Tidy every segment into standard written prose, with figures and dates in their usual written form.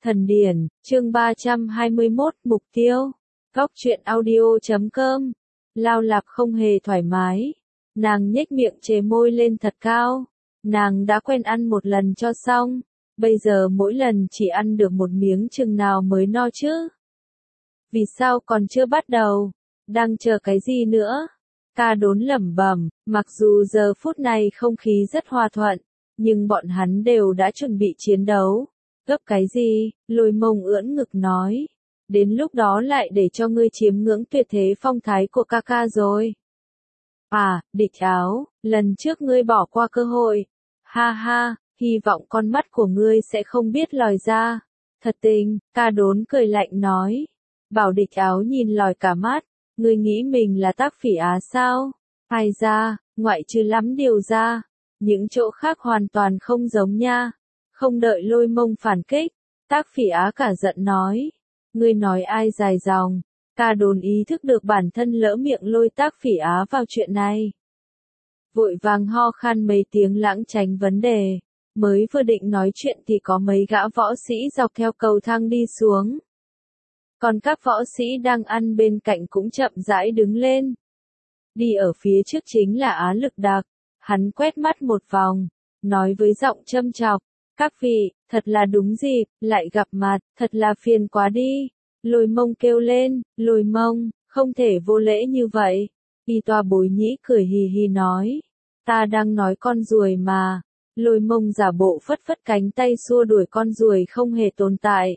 Thần điển, chương 321, mục tiêu. Góc truyện audio.com. Lao Lạp không hề thoải mái. Nàng nhếch miệng chề môi lên thật cao. Nàng đã quen ăn một lần cho xong. Bây giờ mỗi lần chỉ ăn được một miếng chừng nào mới no chứ. Vì sao còn chưa bắt đầu? Đang chờ cái gì nữa? Ca Đốn lẩm bẩm, mặc dù giờ phút này không khí rất hòa thuận, nhưng bọn hắn đều đã chuẩn bị chiến đấu. Gấp cái gì? Lôi Mông ưỡn ngực nói. Đến lúc đó lại để cho ngươi chiếm ngưỡng tuyệt thế phong thái của ca ca rồi. À, Địch Áo, lần trước ngươi bỏ qua cơ hội. Ha ha, hy vọng con mắt của ngươi sẽ không biết lòi ra. Thật tình, Ca Đốn cười lạnh nói. Bảo Địch Áo nhìn lòi cả mắt. Ngươi nghĩ mình là Tác Phỉ Á sao? Ai ra, ngoại trừ lắm điều ra. Những chỗ khác hoàn toàn không giống nha. Không đợi Lôi Mông phản kích, Tác Phỉ Á cả giận nói. Ngươi nói ai dài dòng? Ca Đốn ý thức được bản thân lỡ miệng lôi Tác Phỉ Á vào chuyện này. Vội vàng ho khan mấy tiếng lãng tránh vấn đề. Mới vừa định nói chuyện thì có mấy gã võ sĩ dọc theo cầu thang đi xuống. Còn các võ sĩ đang ăn bên cạnh cũng chậm rãi đứng lên. Đi ở phía trước chính là Á Lực Đặc. Hắn quét mắt một vòng, nói với giọng châm chọc. Các vị, thật là đúng dịp, lại gặp mặt, thật là phiền quá đi. Lôi Mông kêu lên, Lôi Mông, không thể vô lễ như vậy. Y Toa Bối Nhĩ cười hì hì nói. Ta đang nói con ruồi mà. Lôi Mông giả bộ phất phất cánh tay xua đuổi con ruồi không hề tồn tại.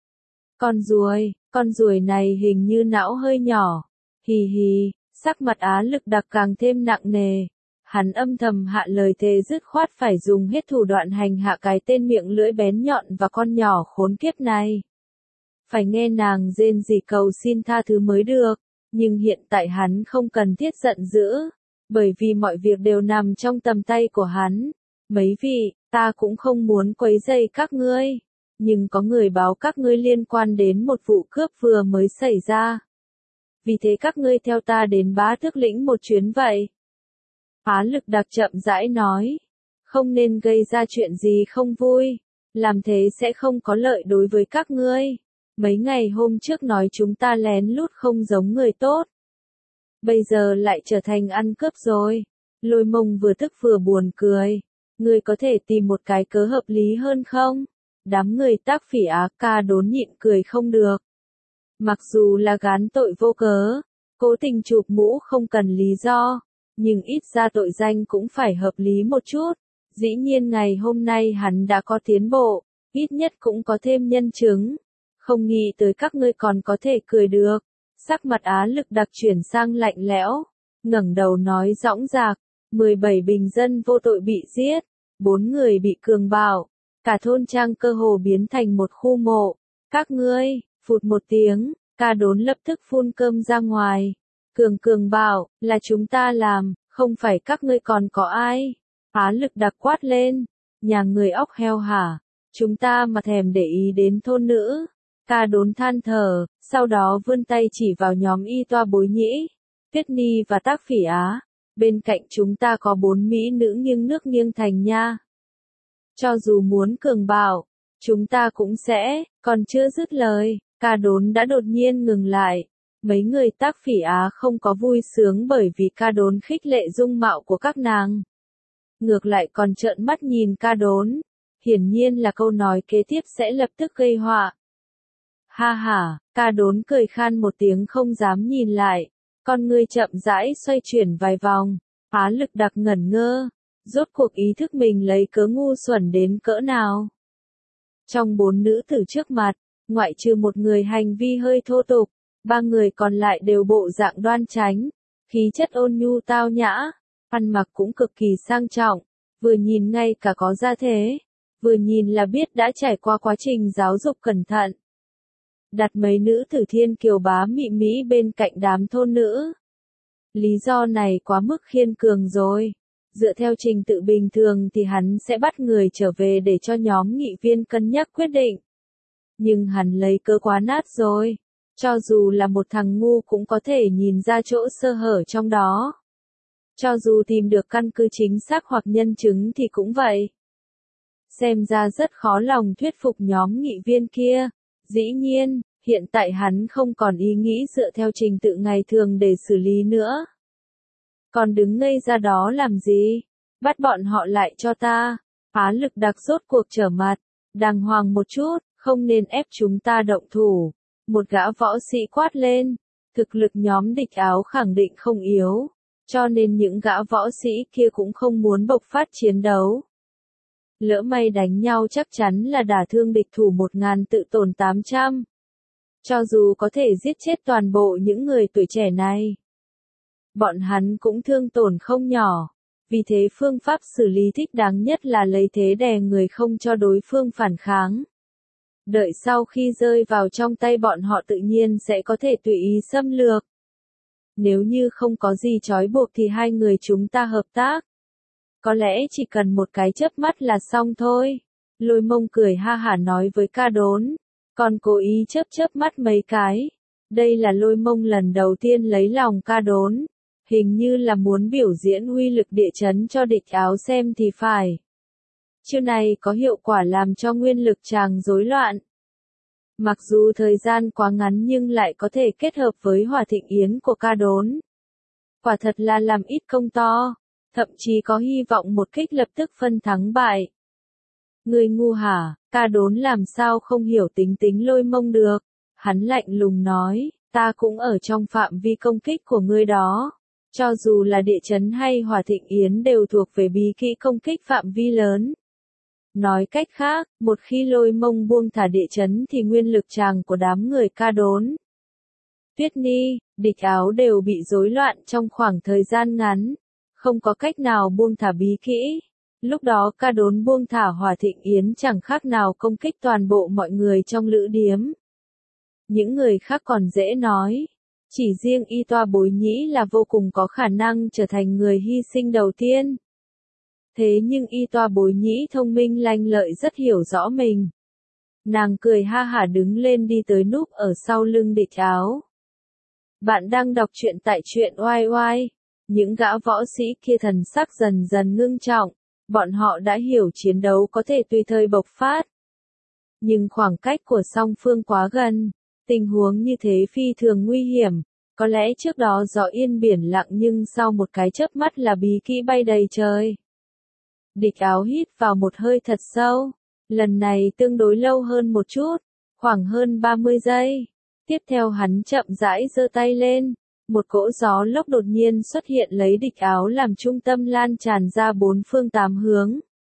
Con ruồi này hình như não hơi nhỏ. Hì hì, sắc mặt Á Lực Đặc càng thêm nặng nề. Hắn âm thầm hạ lời thề dứt khoát phải dùng hết thủ đoạn hành hạ cái tên miệng lưỡi bén nhọn và con nhỏ khốn kiếp này. Phải nghe nàng rên rỉ cầu xin tha thứ mới được, nhưng hiện tại hắn không cần thiết giận dữ, bởi vì mọi việc đều nằm trong tầm tay của hắn. Mấy vị, ta cũng không muốn quấy rầy các ngươi, nhưng có người báo các ngươi liên quan đến một vụ cướp vừa mới xảy ra. Vì thế các ngươi theo ta đến Bá Tước Lĩnh một chuyến vậy. Á Lực Đặc chậm rãi nói, không nên gây ra chuyện gì không vui, làm thế sẽ không có lợi đối với các ngươi. Mấy ngày hôm trước nói chúng ta lén lút không giống người tốt. Bây giờ lại trở thành ăn cướp rồi. Lôi Mông vừa tức vừa buồn cười. Ngươi có thể tìm một cái cớ hợp lý hơn không? Đám người Tác Phỉ Á. Ca Đốn nhịn cười không được. Mặc dù là gán tội vô cớ, cố tình chụp mũ không cần lý do, nhưng ít ra tội danh cũng phải hợp lý một chút. Dĩ nhiên ngày hôm nay hắn đã có tiến bộ, ít nhất cũng có thêm nhân chứng. Không nghĩ tới các ngươi còn có thể cười được. Sắc mặt Á Lực Đặc chuyển sang lạnh lẽo, ngẩng đầu nói dõng dạc, 17 bình dân vô tội bị giết, 4 người bị cường bạo, cả thôn trang cơ hồ biến thành một khu mộ. Các ngươi, phụt một tiếng, Ca Đốn lập tức phun cơm ra ngoài. Cường bạo, là chúng ta làm, không phải các ngươi còn có ai? Á Lực Đặc quát lên, nhà người óc heo hả? Chúng ta mà thèm để ý đến thôn nữ. Ca Đốn than thở, sau đó vươn tay chỉ vào nhóm Y Toa Bối Nhĩ, Tuyết Ni và Tác Phỉ Á. Bên cạnh chúng ta có 4 mỹ nữ nghiêng nước nghiêng thành nha. Cho dù muốn cường bạo, chúng ta cũng sẽ, còn chưa dứt lời, Ca Đốn đã đột nhiên ngừng lại. Mấy người Tác Phỉ Á không có vui sướng bởi vì Ca Đốn khích lệ dung mạo của các nàng. Ngược lại còn trợn mắt nhìn Ca Đốn. Hiển nhiên là câu nói kế tiếp sẽ lập tức gây họa. Ha ha, Ca Đốn cười khan một tiếng không dám nhìn lại. Con ngươi chậm rãi xoay chuyển vài vòng. Á Lực Đặc ngẩn ngơ. Rốt cuộc ý thức mình lấy cớ ngu xuẩn đến cỡ nào. Trong 4 nữ tử trước mặt, ngoại trừ một người hành vi hơi thô tục, 3 người còn lại đều bộ dạng đoan chánh, khí chất ôn nhu tao nhã, ăn mặc cũng cực kỳ sang trọng, vừa nhìn ngay cả có gia thế, vừa nhìn là biết đã trải qua quá trình giáo dục cẩn thận. Đặt mấy nữ tử thiên kiều bá mị mỹ bên cạnh đám thôn nữ. Lý do này quá mức khiên cường rồi. Dựa theo trình tự bình thường thì hắn sẽ bắt người trở về để cho nhóm nghị viên cân nhắc quyết định. Nhưng hắn lấy cớ quá nát rồi. Cho dù là một thằng ngu cũng có thể nhìn ra chỗ sơ hở trong đó. Cho dù tìm được căn cứ chính xác hoặc nhân chứng thì cũng vậy. Xem ra rất khó lòng thuyết phục nhóm nghị viên kia. Dĩ nhiên, hiện tại hắn không còn ý nghĩ dựa theo trình tự ngày thường để xử lý nữa. Còn đứng ngây ra đó làm gì? Bắt bọn họ lại cho ta. Á Lực Đặc rốt cuộc trở mặt, đàng hoàng một chút, không nên ép chúng ta động thủ. Một gã võ sĩ quát lên, thực lực nhóm Địch Áo khẳng định không yếu, cho nên những gã võ sĩ kia cũng không muốn bộc phát chiến đấu. Lỡ may đánh nhau chắc chắn là đả thương địch thủ 1000 tự tổn 800. Cho dù có thể giết chết toàn bộ những người tuổi trẻ này, bọn hắn cũng thương tổn không nhỏ. Vì thế phương pháp xử lý thích đáng nhất là lấy thế đè người không cho đối phương phản kháng. Đợi sau khi rơi vào trong tay bọn họ tự nhiên sẽ có thể tùy ý xâm lược. Nếu như không có gì trói buộc thì hai người chúng ta hợp tác. Có lẽ chỉ cần một cái chớp mắt là xong thôi. Lôi Mông cười ha hả nói với Ca Đốn. Còn cố ý chớp mắt mấy cái. Đây là Lôi Mông lần đầu tiên lấy lòng Ca Đốn. Hình như là muốn biểu diễn uy lực địa chấn cho Địch Áo xem thì phải. Chiêu này có hiệu quả làm cho nguyên lực chàng rối loạn. Mặc dù thời gian quá ngắn nhưng lại có thể kết hợp với Hỏa Thịnh Yến của Ca Đốn. Quả thật là làm ít công to, thậm chí có hy vọng một kích lập tức phân thắng bại. Người ngu hả? Ca Đốn làm sao không hiểu tính Lôi Mông được. Hắn lạnh lùng nói, ta cũng ở trong phạm vi công kích của ngươi đó. Cho dù là địa chấn hay Hỏa Thịnh Yến đều thuộc về bí kỹ công kích phạm vi lớn. Nói cách khác, một khi Lôi Mông buông thả địa chấn thì nguyên lực tràng của đám người Ca Đốn, Tuyết Ni, Địch Áo đều bị rối loạn trong khoảng thời gian ngắn. Không có cách nào buông thả bí kỹ. Lúc đó Ca Đốn buông thả Hỏa Thịnh Yến chẳng khác nào công kích toàn bộ mọi người trong lữ điếm. Những người khác còn dễ nói. Chỉ riêng Y Toa Bối Nhĩ là vô cùng có khả năng trở thành người hy sinh đầu tiên. Thế nhưng Y Toa Bối Nhĩ thông minh lanh lợi rất hiểu rõ mình. Nàng cười ha hả đứng lên đi tới núp ở sau lưng Địch Áo. Bạn đang đọc truyện tại truyện oai oai. Những gã võ sĩ kia thần sắc dần dần ngưng trọng. Bọn họ đã hiểu chiến đấu có thể tùy thời bộc phát. Nhưng khoảng cách của song phương quá gần. Tình huống như thế phi thường nguy hiểm. Có lẽ trước đó gió yên biển lặng nhưng sau một cái chớp mắt là bí kỹ bay đầy trời. Địch Áo hít vào một hơi thật sâu. Lần này tương đối lâu hơn một chút. Khoảng hơn 30 giây. Tiếp theo hắn chậm rãi giơ tay lên. Một cỗ gió lốc đột nhiên xuất hiện lấy Địch Áo làm trung tâm lan tràn ra bốn phương tám hướng.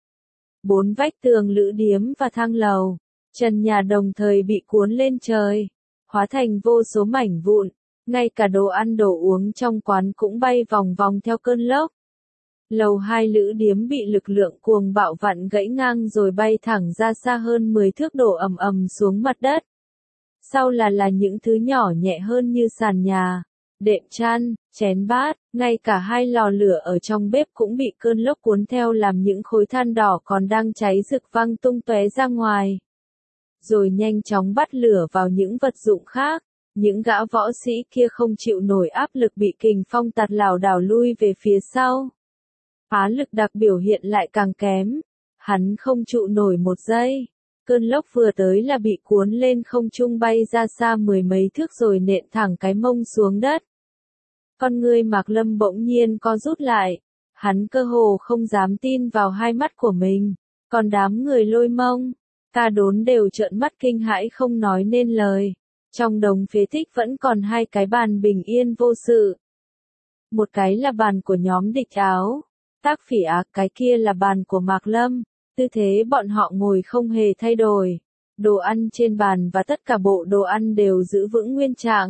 Bốn vách tường lữ điếm và thang lầu. Trần nhà đồng thời bị cuốn lên trời. Hóa thành vô số mảnh vụn. Ngay cả đồ ăn đồ uống trong quán cũng bay vòng vòng theo cơn lốc. Lầu 2 lữ điếm bị lực lượng cuồng bạo vặn gãy ngang rồi bay thẳng ra xa hơn 10 thước đổ ầm ầm xuống mặt đất. Sau là những thứ nhỏ nhẹ hơn như sàn nhà, đệm chăn, chén bát, ngay cả hai lò lửa ở trong bếp cũng bị cơn lốc cuốn theo làm những khối than đỏ còn đang cháy rực văng tung tóe ra ngoài. Rồi nhanh chóng bắt lửa vào những vật dụng khác. Những gã võ sĩ kia không chịu nổi áp lực bị kình phong tạt lảo đảo lui về phía sau. Á Lực Đặc biểu hiện lại càng kém. Hắn không trụ nổi một giây. Cơn lốc vừa tới là bị cuốn lên không trung bay ra xa 10 mấy thước rồi nện thẳng cái mông xuống đất. Con người Mạc Lâm bỗng nhiên co rút lại. Hắn cơ hồ không dám tin vào hai mắt của mình. Còn đám người Lôi Mông, Ca Đốn đều trợn mắt kinh hãi không nói nên lời. Trong đống phế tích vẫn còn hai cái bàn bình yên vô sự. Một cái là bàn của nhóm Địch Áo, Tác Phỉ Ác, cái kia là bàn của Mạc Lâm. Tư thế bọn họ ngồi không hề thay đổi. Đồ ăn trên bàn và tất cả bộ đồ ăn đều giữ vững nguyên trạng.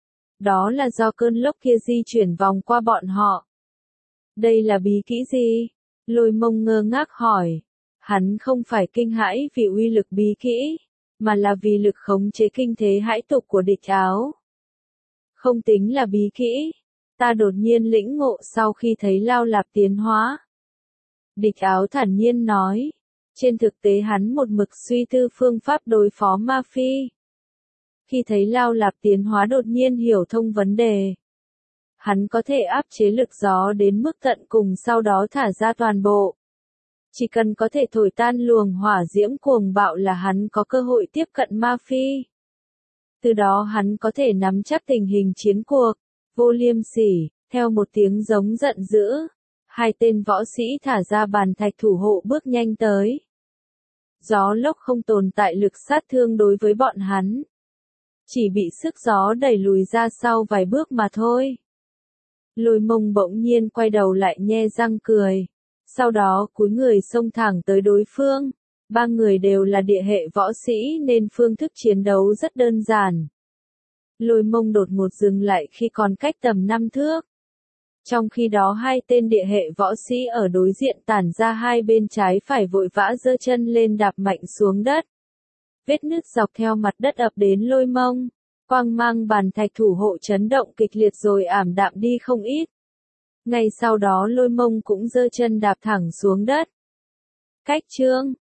Đó là do cơn lốc kia di chuyển vòng qua bọn họ. Đây là bí kỹ gì? Lôi Mông ngơ ngác hỏi. Hắn không phải kinh hãi vì uy lực bí kỹ, mà là vì lực khống chế kinh thế hãi tục của Địch Áo. Không tính là bí kỹ. Ta đột nhiên lĩnh ngộ sau khi thấy Lao Lạp tiến hóa. Địch Áo thản nhiên nói. Trên thực tế hắn một mực suy tư phương pháp đối phó Ma Phi. Khi thấy Lao Lạp tiến hóa đột nhiên hiểu thông vấn đề. Hắn có thể áp chế lực gió đến mức tận cùng sau đó thả ra toàn bộ. Chỉ cần có thể thổi tan luồng hỏa diễm cuồng bạo là hắn có cơ hội tiếp cận Ma Phi. Từ đó hắn có thể nắm chắc tình hình chiến cuộc. Vô Liêm Sỉ, theo một tiếng giống giận dữ, hai tên võ sĩ thả ra bàn thạch thủ hộ bước nhanh tới. Gió lốc không tồn tại lực sát thương đối với bọn hắn. Chỉ bị sức gió đẩy lùi ra sau vài bước mà thôi. Lôi Mông bỗng nhiên quay đầu lại nhe răng cười. Sau đó cúi người xông thẳng tới đối phương. Ba người đều là địa hệ võ sĩ nên phương thức chiến đấu rất đơn giản. Lôi Mông đột ngột dừng lại khi còn cách tầm 5 thước. Trong khi đó hai tên địa hệ võ sĩ ở đối diện tản ra hai bên trái phải vội vã giơ chân lên đạp mạnh xuống đất. Vết nứt dọc theo mặt đất ập đến Lôi Mông. Quang mang bàn thạch thủ hộ chấn động kịch liệt rồi ảm đạm đi không ít. Ngay sau đó Lôi Mông cũng giơ chân đạp thẳng xuống đất. Cách chương